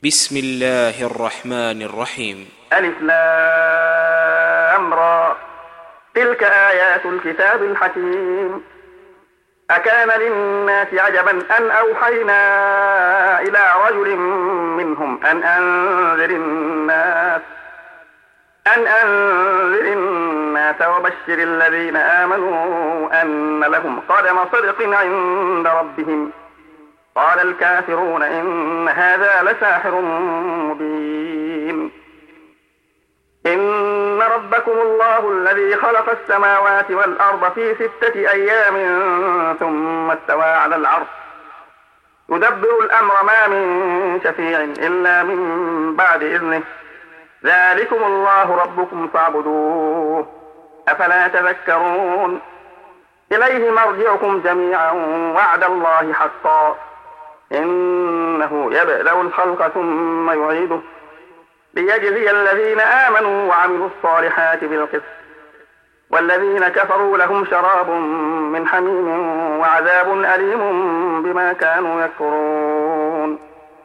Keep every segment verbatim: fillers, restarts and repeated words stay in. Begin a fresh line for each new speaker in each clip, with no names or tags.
بسم الله الرحمن الرحيم.
ألف لام را، تلك آيات الكتاب الحكيم. أكان للناس عجبا أن أوحينا إلى رجل منهم أن أنذر الناس أن أنذر الناس وبشر الذين آمنوا أن لهم قدم صدق عند ربهم. قال الكافرون إن هذا لساحر مبين. إن ربكم الله الذي خلق السماوات والأرض في ستة أيام ثم استوى على العرش يدبر الأمر ما من شفيع إلا من بعد إذنه. ذلكم الله ربكم فاعبدوه أفلا تذكرون. إليه مرجعكم جميعا وعد الله حقا إنه يبدأ الخلق ثم يعيده ليجزي الذين آمنوا وعملوا الصالحات بالقسط والذين كفروا لهم شراب من حميم وعذاب أليم بما كانوا يكفرون.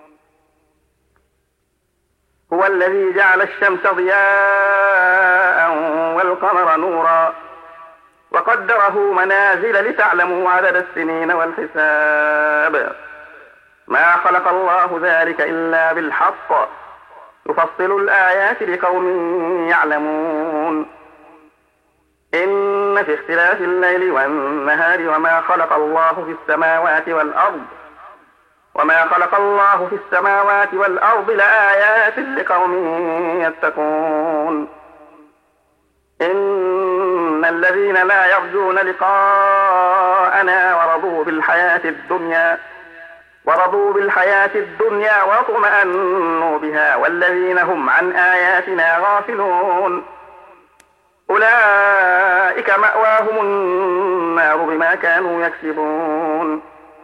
هو الذي جعل الشمس ضياء والقمر نورا وقدره منازل لتعلموا عدد السنين والحساب. ما خلق الله ذلك إلا بالحق يفصل الآيات لقوم يعلمون. إن في اختلاف الليل والنهار وما خلق الله في السماوات والأرض وما خلق الله في السماوات والأرض لآيات لقوم يتقون. إن الذين لا يرجون لقاءنا ورضوا بالحياة الدنيا ورضوا بالحياة الدنيا واطمأنوا بها والذين هم عن آياتنا غافلون أولئك مأواهم النار بما كانوا يكسبون.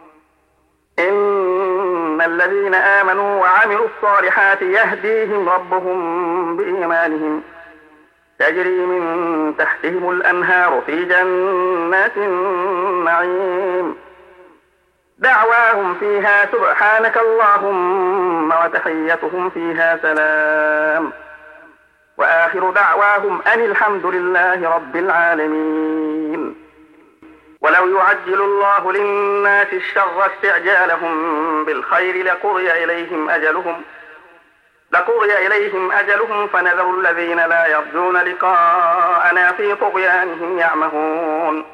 إن الذين آمنوا وعملوا الصالحات يهديهم ربهم بإيمانهم تجري من تحتهم الأنهار في جنات النعيم دعواهم فيها سبحانك اللهم وتحيتهم فيها سلام وآخر دعواهم أن الحمد لله رب العالمين. ولو يعجل الله للناس الشر استعجالهم بالخير لقضي إليهم أجلهم لقضي إليهم أجلهم فنذر الذين لا يرجون لقاءنا في طغيانهم يعمهون.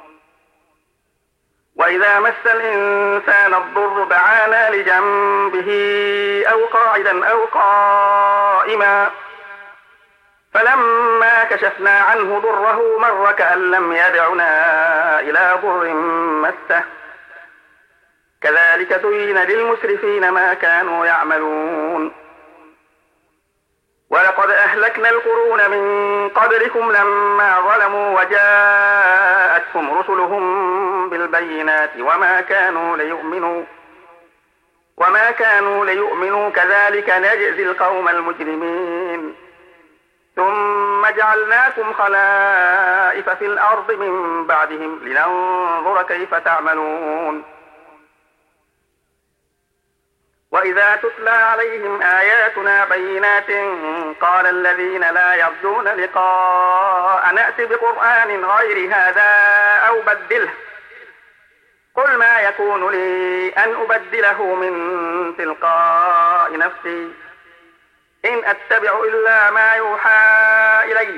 وإذا مس الإنسان الضر دعانا لجنبه أو قاعدا أو قائما فلما كشفنا عنه ضره مر كأن لم يدعنا إلى ضر مسه كذلك زين للمسرفين ما كانوا يعملون. ولقد أهلكنا القرون من قبلكم لما ظلموا وجاءتهم رسلهم بالبينات وما كانوا ليؤمنوا وما كانوا ليؤمنوا كذلك نجزي القوم المجرمين. ثم جعلناكم خلائف في الأرض من بعدهم لننظر كيف تعملون. وإذا تتلى عليهم آياتنا بينات قال الذين لا يرجون لقاء نأت بقرآن غير هذا أو بدله قل ما يكون لي أن أبدله من تلقاء نفسي إن أتبع إلا ما يوحى إلي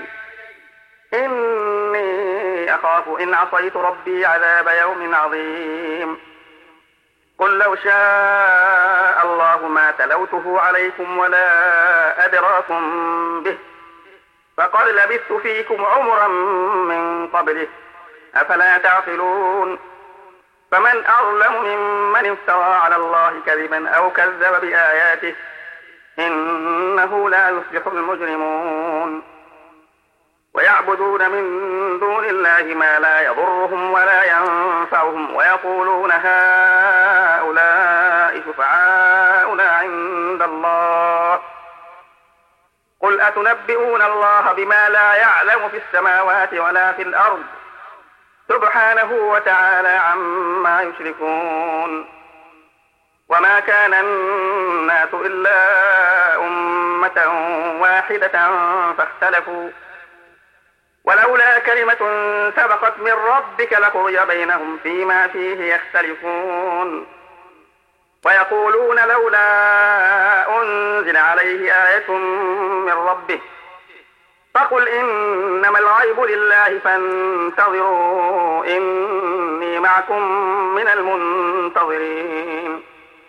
إني أخاف إن عصيت ربي عذاب يوم عظيم. قل لو شاء الله ما تلوته عليكم ولا أدراكم به فقد لبثت فيكم عمرا من قبله أفلا تعقلون. فمن أظلم ممن افترى على الله كذبا أو كذب بآياته إنه لا يفلح المجرمون. ويعبدون من دون الله ما لا يضرهم ولا ينفعهم ويقولون هؤلاء شفعاؤنا عند الله قل أتنبئون الله بما لا يعلم في السماوات ولا في الأرض سبحانه وتعالى عما يشركون. وما كان الناس إلا أمة واحدة فاختلفوا ولولا كلمة سبقت من ربك لقضي بينهم فيما فيه يختلفون ويقولون لولا أنزل عليه آية من ربه فقل إنما الغيب لله فانتظروا إني معكم من المنتظرين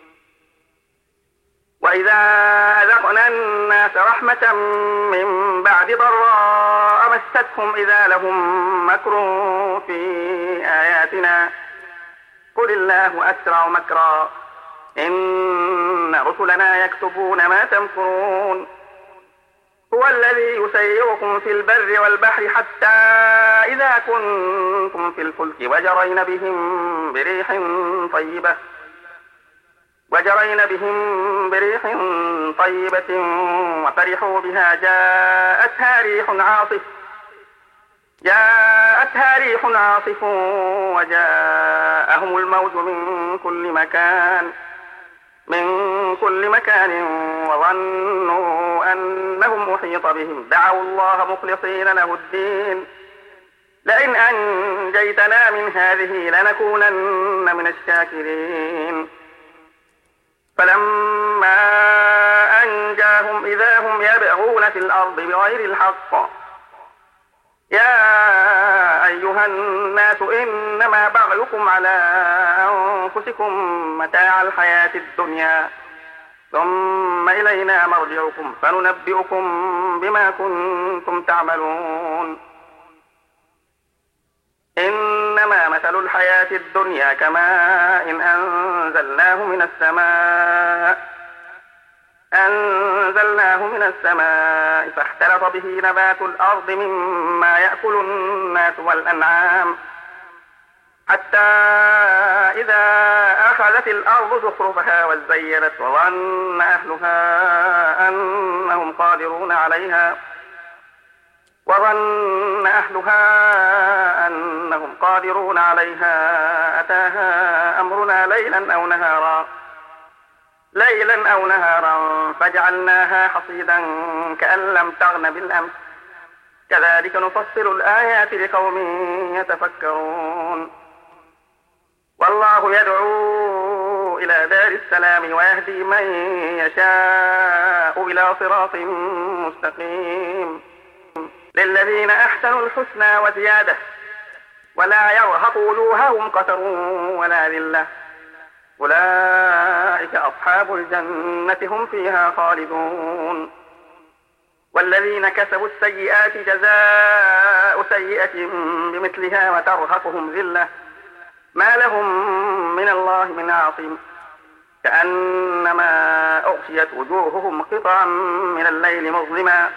وإذا أذقنا الناس رحمة من بعد ضراء مستهم إذا لهم مكر في آياتنا قل الله أسرع مكرا إن رسلنا يكتبون ما تمكرون هو الذي يسيركم في البر والبحر حتى إذا كنتم في الفلك وجرين بهم بريح طيبة وجرين بهم بريح طيبة وفرحوا بها جاءتها ريح عاصف جاءتها ريح عاصف وجاءهم الموج من كل مكان من كل مكان وظنوا أنهم أحيط بهم دعوا الله مخلصين له الدين لئن أنجيتنا من هذه لنكونن من الشاكرين فلما أنجاهم إذا هم يبغون في الأرض بغير الحق يا أيها الناس إنما بغيكم على أنفسكم متاع الحياة الدنيا ثم إلينا مرجعكم فننبئكم بما كنتم تعملون إنما مثل الحياة الدنيا كماء إن أنزلناه من السماء أنزلناه من السماء فاختلط به نبات الأرض مما يأكل الناس والأنعام حتى إذا أخذت الأرض زخرفها وزينت وظن أهلها أنهم قادرون عليها وظن أهلها أنهم قادرون عليها أتاها أمرنا ليلا أو نهارا ليلا أو نهارا فجعلناها حصيدا كأن لم تغن بالأمس كذلك نفصل الآيات لقوم يتفكرون والله يدعو إلى دار السلام ويهدي من يشاء إلى صراط مستقيم للذين أحسنوا الحسنى وزيادة ولا يرهق وجوههم قتر ولا ذلة أولئك أصحاب الجنة هم فيها خالدون والذين كسبوا السيئات جزاء سيئة بمثلها وترهقهم ذلة ما لهم من الله من عاصم كأنما أغشيت وجوههم قطعا من الليل مظلما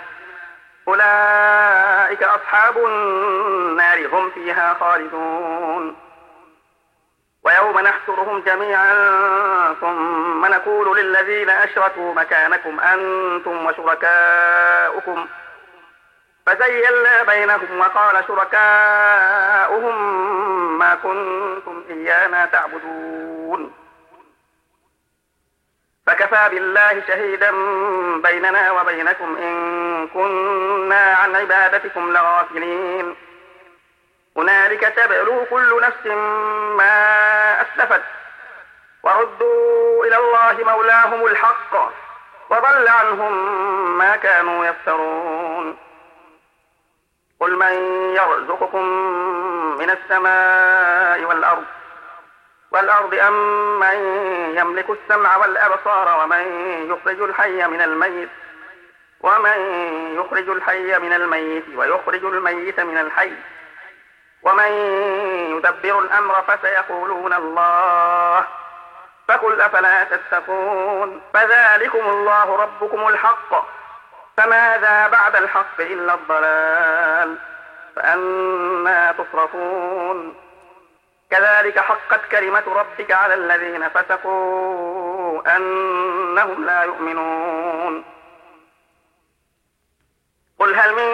أولئك أصحاب النار هم فيها خالدون ويوم نحشرهم جميعا ثم نقول للذين أشركوا مكانكم أنتم وشركاؤكم فزيلنا بينهم وقال شركاؤهم ما كنتم إيانا تعبدون فكفى بالله شهيدا بيننا وبينكم إن كنا عن عبادتكم لغافلين هنالك تبلو كل نفس ما أسلفت وردوا إلى الله مولاهم الحق وضل عنهم ما كانوا يفترون قل من يرزقكم من السماء والأرض والأرض أم من يملك السمع والأبصار ومن يخرج الحي من الميت ومن يخرج الحي من الميت ويخرج الميت من الحي ومن يدبر الأمر فسيقولون الله فقل أفلا تتقون فذلكم الله ربكم الحق فماذا بعد الحق إلا الضلال فأنا تصرفون كذلك حقت كلمة ربك على الذين فسقوا أنهم لا يؤمنون قل هل من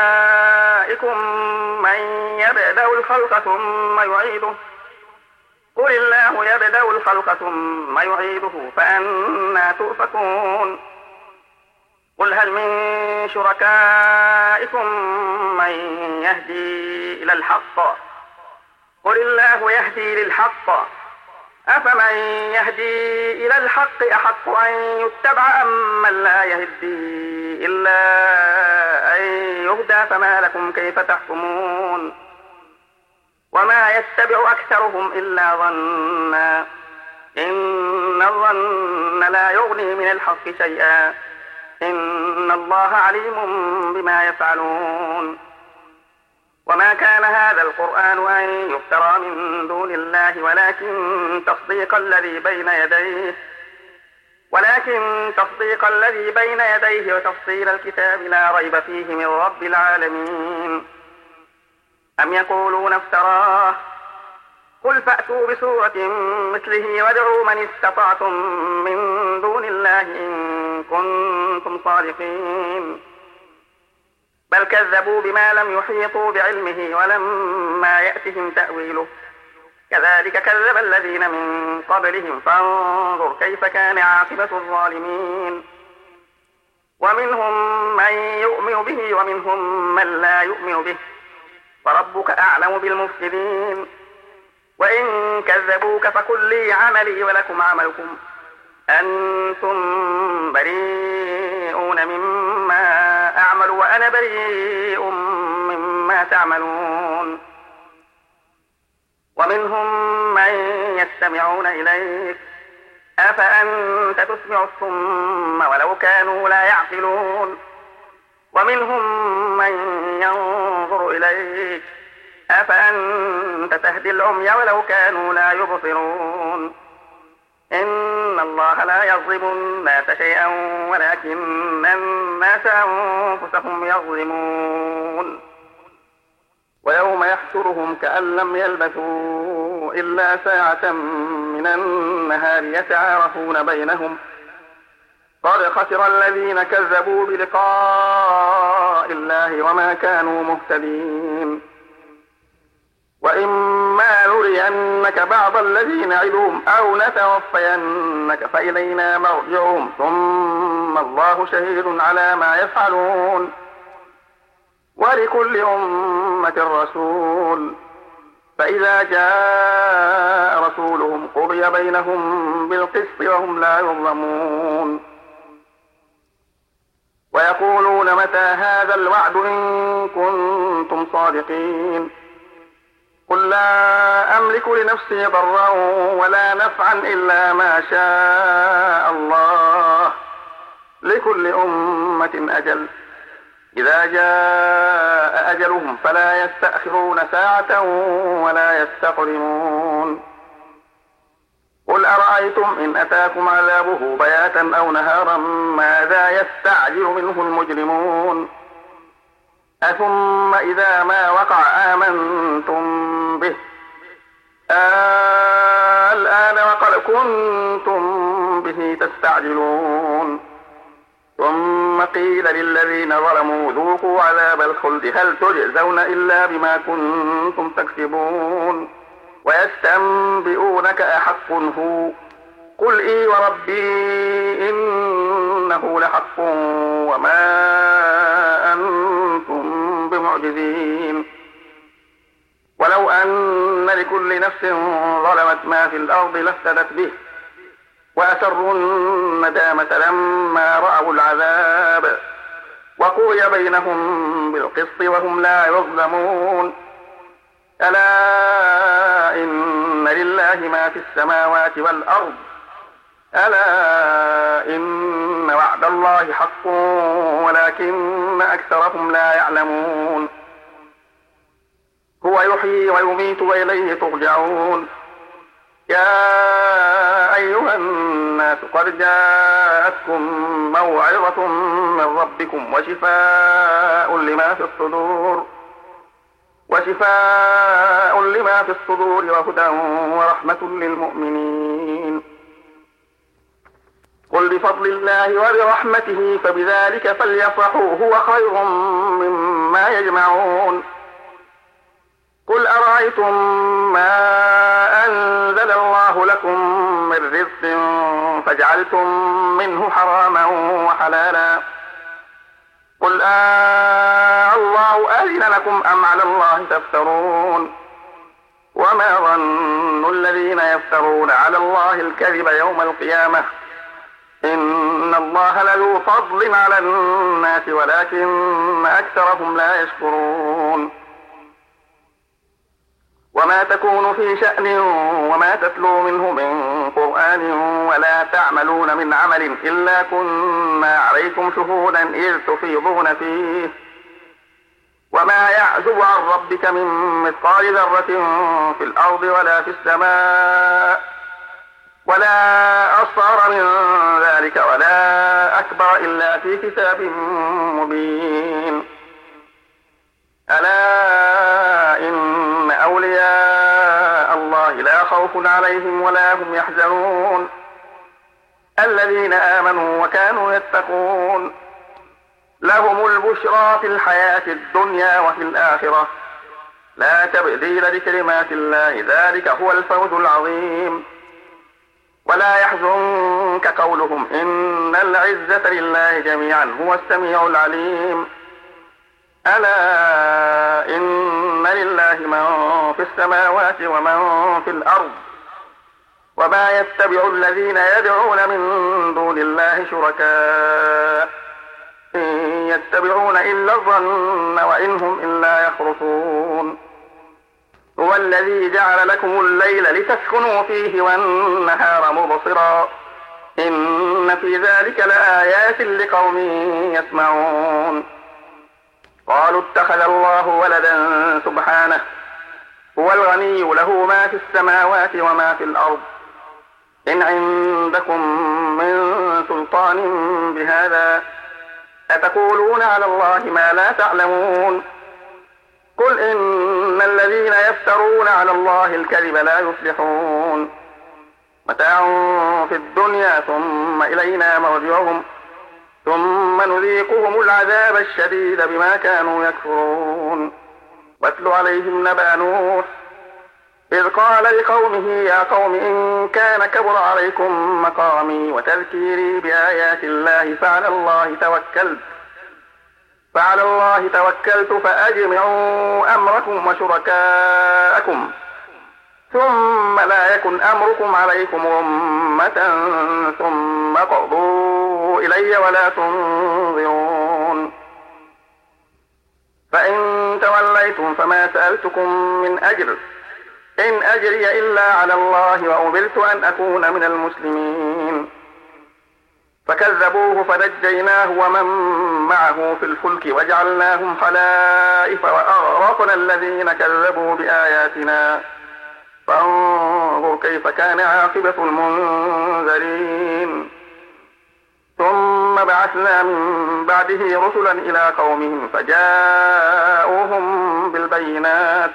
شركائكم من يبدأ الخلق ثم يعيده قل الله يبدأ الخلق ثم يعيده فأنى تؤفكون قل هل من شركائكم من يهدي إلى الحق قل الله يهدي للحق أفمن يهدي إلى الحق أحق أن يتبع أم من لا يهدي إلا أن يهدى فما لكم كيف تحكمون وما يتبع أكثرهم إلا ظنا إن الظن لا يغني من الحق شيئا إن الله عليم بما يفعلون وما كان هذا القرآن أن يفترى من دون الله ولكن تصديق الذي بين يديه ولكن تصديق الذي بين يديه وتفصيل الكتاب لا ريب فيه من رب العالمين أم يقولون افتراه قل فأتوا بسورة مثله وادعوا من استطعتم من دون الله إن كنتم صادقين بل كذبوا بما لم يحيطوا بعلمه ولما يأتهم تأويله كذلك كذب الذين من قبلهم فانظر كيف كان عاقبة الظالمين ومنهم من يؤمن به ومنهم من لا يؤمن به وربك أعلم بالمفسدين وإن كذبوك فقل لي عملي ولكم عملكم أنتم بريئون مما أعمل وأنا بريء مما تعملون ومنهم من يستمعون إليك أفأنت تسمع الصم ولو كانوا لا يعقلون ومنهم من ينظر إليك أفأنت تهدي العمي ولو كانوا لا يبصرون إن الله لا يظلم الناس شيئا ولكن الناس أنفسهم يظلمون ويوم يحشرهم كأن لم يلبثوا إلا ساعة من النهار يتعارفون بينهم قد خسر الذين كذبوا بلقاء الله وما كانوا مهتدين وإما نرينك بعض الذي نعدهم أو نتوفينك فإلينا مرجعهم ثم الله شهيد على ما يفعلون ولكل أمة رسول فإذا جاء رسولهم قضي بينهم بالقسط وهم لا يظلمون ويقولون متى هذا الوعد إن كنتم صادقين قل لا أملك لنفسي ضرا ولا نفعا إلا ما شاء الله لكل أمة أجل إذا جاء أجلهم فلا يستأخرون ساعة ولا يستقدمون قل أرأيتم إن أتاكم عذابه بياتا أو نهارا ماذا يستعجل منه المجرمون أثم إذا ما وقع آمنتم به الآن وقد كنتم به تستعجلون ثم قيل للذين ظلموا ذوقوا عذاب الخلد هل تجزون إلا بما كنتم تكسبون ويستنبئونك أحق هو قل إي وربي إنه لحق وما أنتم بمعجزين ولو أن لكل نفس ظلمت ما في الأرض لافتدت به وأسروا الندامة لما رأوا العذاب وقضي بينهم بالقسط وهم لا يظلمون ألا إن لله ما في السماوات والأرض ألا إن وعد الله حق ولكن أكثرهم لا يعلمون هو يحيي ويميت وإليه ترجعون يا أيها الناس قد جاءتكم موعظة من ربكم وشفاء لما في الصدور وشفاء لما في الصدور وهدى ورحمة للمؤمنين قل بفضل الله وبرحمته فبذلك فليفرحوا هو خير مما يجمعون قل أرأيتم ما أنزل رزقناكم من رزق فجعلتم منه حراما وحلالا قل آه الله أذن لكم أم على الله تفترون وما ظن الذين يفترون على الله الكذب يوم القيامة إن الله لذو فضل على الناس ولكن أكثرهم لا يشكرون وما تكون في شأن وما تتلو منه من قرآن ولا تعملون من عمل إلا كنا عليكم شهودا إذ تفيضون فيه وما يعزب عن ربك من مثقال ذرة في الأرض ولا في السماء ولا أصغر من ذلك ولا أكبر إلا في كتاب مبين ألا إن أولياء الله لا خوف عليهم ولا هم يحزنون الذين آمنوا وكانوا يتقون لهم البشرى في الحياة الدنيا وفي الآخرة لا تبديل لكلمات الله ذلك هو الفوز العظيم ولا يحزنك قولهم إن العزة لله جميعا هو السميع العليم ألا إن لله من في السماوات ومن في الأرض وما يتبع الذين يدعون من دون الله شركاء إن يتبعون إلا الظن وإن هم إلا يخرصون هو الذي جعل لكم الليل لتسكنوا فيه والنهار مبصرا إن في ذلك لآيات لقوم يسمعون قالوا اتخذ الله ولدا سبحانه هو الغني له ما في السماوات وما في الأرض إن عندكم من سلطان بهذا أتقولون على الله ما لا تعلمون قل إن الذين يفترون على الله الكذب لا يفلحون متاع في الدنيا ثم إلينا مرجعهم ثم نذيقهم العذاب الشديد بما كانوا يكفرون واتل عليهم نبأ نوح إذ قال لقومه يا قوم إن كان كبر عليكم مقامي وتذكيري بآيات الله فعلى الله توكلت فعلى الله توكلت فأجمعوا أمركم وشركاءكم ثم لا يكن أمركم عليكم غمة ثم قضوا إلي ولا تنظرون فإن توليتم فما سألتكم من أجر إن أجري إلا على الله وأمرت أن أكون من المسلمين فكذبوه فنجيناه ومن معه في الفلك وجعلناهم خلائف وأغرقنا الذين كذبوا بآياتنا فانظر كيف كان عاقبة المنذرين ثم بعثنا من بعده رسلا إلى قومهم فجاءوهم بالبينات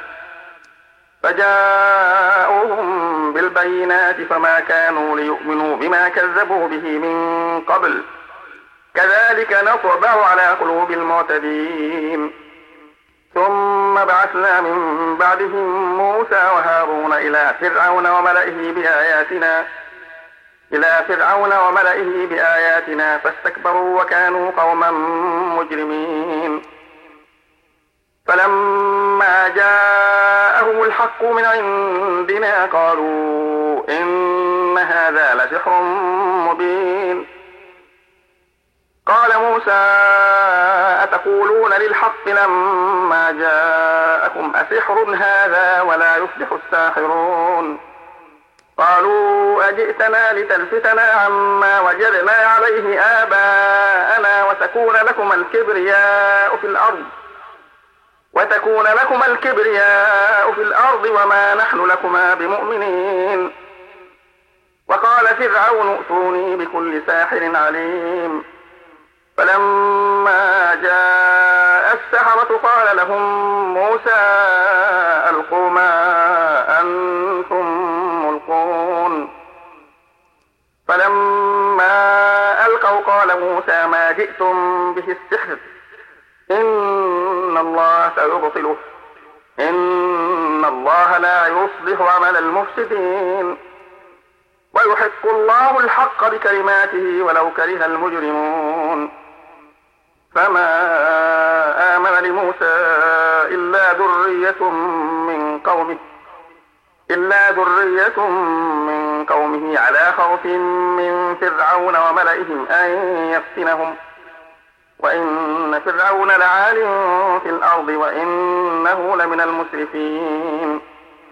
فجاءوهم بالبينات فما كانوا ليؤمنوا بما كذبوا به من قبل كذلك نطبع على قلوب المعتدين ثم بعثنا من بعدهم موسى وهارون إلى فرعون وملئه بآياتنا إلى فرعون وملئه بآياتنا فاستكبروا وكانوا قوما مجرمين فلما جاءهم الحق من عندنا قالوا إن هذا لسحر مبين قال موسى أتقولون للحق لما جاءكم أسحر هذا ولا يفلح الساحرون قالوا أجئتنا لتلفتنا عما وجدنا عليه آباءنا وتكون لكم الكبرياء في الأرض وتكون لكما الكبرياء في الأرض وما نحن لكما بمؤمنين وقال فرعون ائتوني بكل ساحر عليم فلما جاء السحرة قال لهم موسى ألقوا ما أنتم ملقون فلما ألقوا قال موسى ما جئتم به السحر إن الله سيبطله إن الله لا يصلح عمل المفسدين ويحق الله الحق بكلماته ولو كره المجرمون. فما آمن لموسى إلا ذرية من قومه إلا ذرية من قومه على خوف من فرعون وملئهم أن يفتنهم، وإن فرعون لعال في الأرض وإنه لمن المسرفين.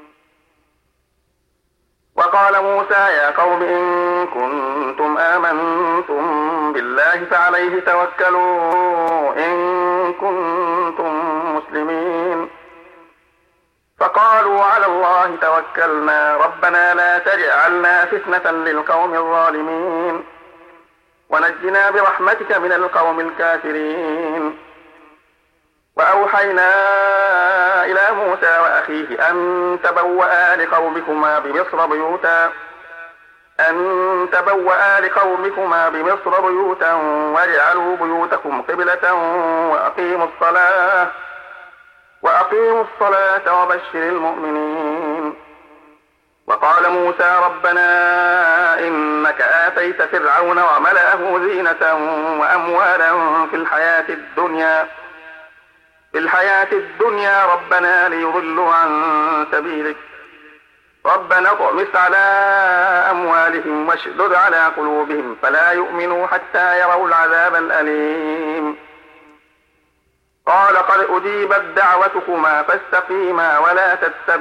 وقال موسى يا قوم إن كنتم آمنتم بالله فعليه توكلوا إن كنتم مسلمين. فقالوا على الله توكلنا ربنا لا تجعلنا فتنة للقوم الظالمين ونجنا برحمتك من القوم الكافرين. وأوحينا إلى موسى وأخيه أن تبوأ لقومكما بمصر بيوتا أن تبوأ لقومكما بمصر بيوتا واجعلوا بيوتكم قبلة وأقيموا الصلاة وأقيموا الصلاة وبشر المؤمنين. وقال موسى ربنا إنك آتيت فرعون وملأه زينة وأموالا في الحياة الدنيا في الحياة الدنيا ربنا ليضلوا عن سبيلك ربنا اطمس على أموالهم واشدد على قلوبهم فلا يؤمنوا حتى يروا العذاب الأليم. قال قد أجيبت دعوتكما فاستقيما ولا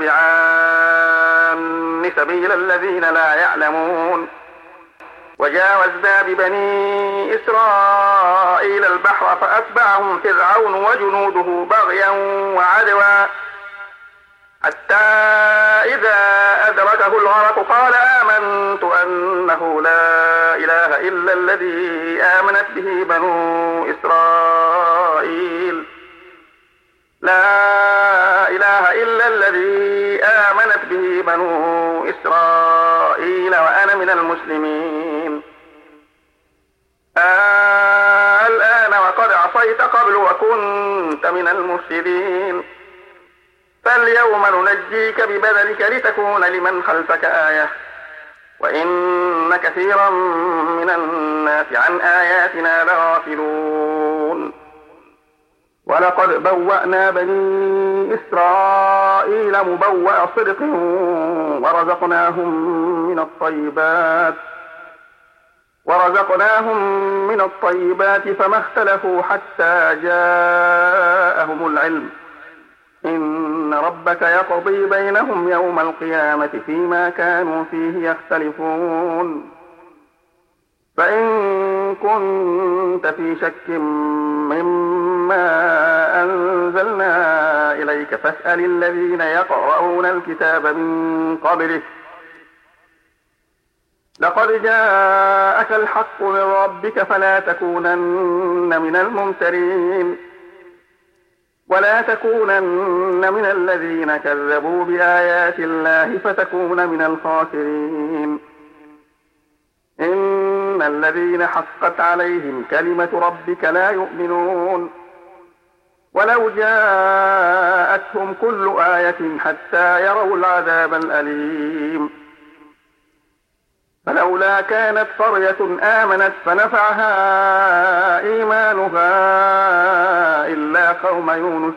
تتبعان سبيل الذين لا يعلمون. وجاوزنا ببني إسرائيل البحر فأتبعهم فرعون وجنوده بغيا وعدوا حتى إذا أدركه الغرق قال آمنت أنه لا إله إلا الذي آمنت به بنو إسرائيل لا إله إلا الذي آمنت به بنو إسرائيل وأنا من المسلمين. آه الآن وقد عصيت قبل وكنت من المفسدين فاليوم ننجيك ببدنك لتكون لمن خلفك آية وإن كثيرا من الناس عن آياتنا لغافلون. ولقد بوأنا بني إسرائيل مبوأ صدق ورزقناهم من الطيبات ورزقناهم من الطيبات فما اختلفوا حتى جاءهم العلم إن ربك يقضي بينهم يوم القيامة فيما كانوا فيه يختلفون. فإن كنت في شك مما أنزلنا إليك فاسأل الذين يقرؤون الكتاب من قبلك لقد جاءك الحق من ربك فلا تكونن من الممترين ولا تكونن من الذين كذبوا بآيات الله فتكون من الخاسرين. إن الذين حقت عليهم كلمة ربك لا يؤمنون ولو جاءتهم كل آية حتى يروا العذاب الأليم. فلولا كانت قرية آمنت فنفعها إيمانها إلا قوم يونس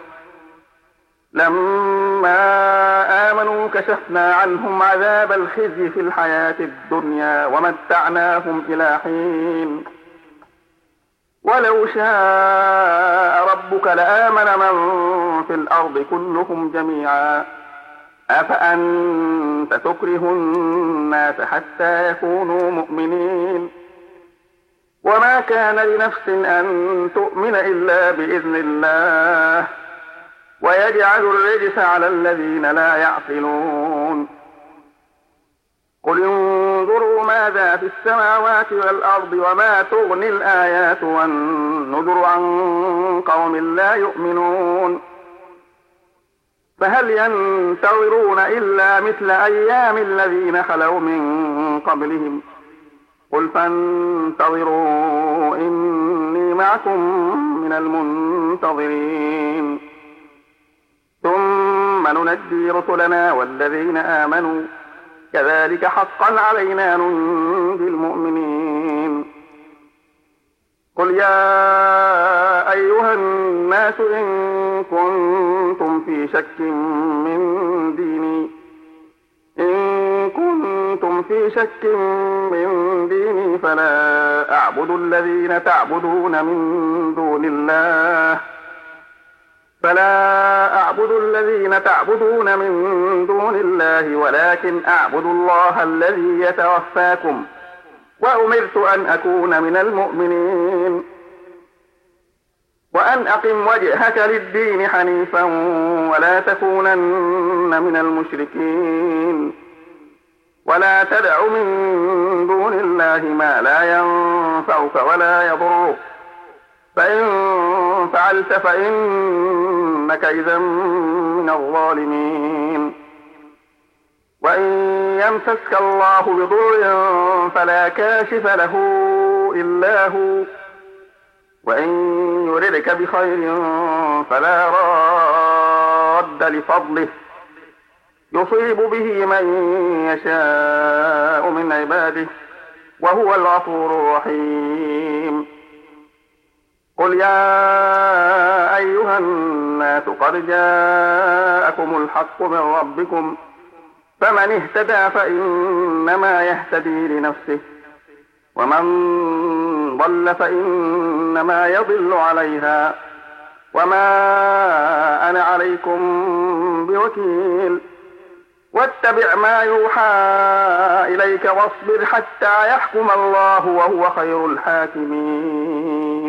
لما آمنوا كشفنا عنهم عذاب الخزي في الحياة الدنيا ومتعناهم إلى حين. ولو شاء ربك لآمن من في الأرض كلهم جميعا أفأنت تكره الناس حتى يكونوا مؤمنين وما كان لنفس أن تؤمن إلا بإذن الله ويجعل الرجس على الذين لا يعقلون. قل انظروا ماذا في السماوات والأرض وما تغني الآيات والنذر عن قوم لا يؤمنون فهل ينتظرون إلا مثل أيام الذين خلوا من قبلهم قل فانتظروا إني معكم من المنتظرين ثم ننجي رسلنا والذين آمنوا كذلك حقا علينا ننجي المؤمنين. قل يا أيها الناس إن كنتم في شك من ديني إن كنتم في شك من ديني فلا أعبد الذين تعبدون من دون الله فلا أعبد الذين تعبدون من دون الله ولكن أعبد الله الذي يتوفاكم وأمرت أن أكون من المؤمنين. وأن أقم وجهك للدين حنيفا ولا تكونن من المشركين. ولا تدع من دون الله ما لا ينفعك ولا يضرك فإن فعلت فإنك إذا من الظالمين. وإن يمسسك الله بضر فلا كاشف له إلا هو وإن يردك بخير فلا راد لفضله يصيب به من يشاء من عباده وهو الغفور الرحيم. قل يا أيها الناس قد جاءكم الحق من ربكم فمن اهتدى فإنما يهتدي لنفسه ومن ضل فإنما يضل عليها وما أنا عليكم بوكيل. واتبع ما يوحى إليك واصبر حتى يحكم الله وهو خير الحاكمين.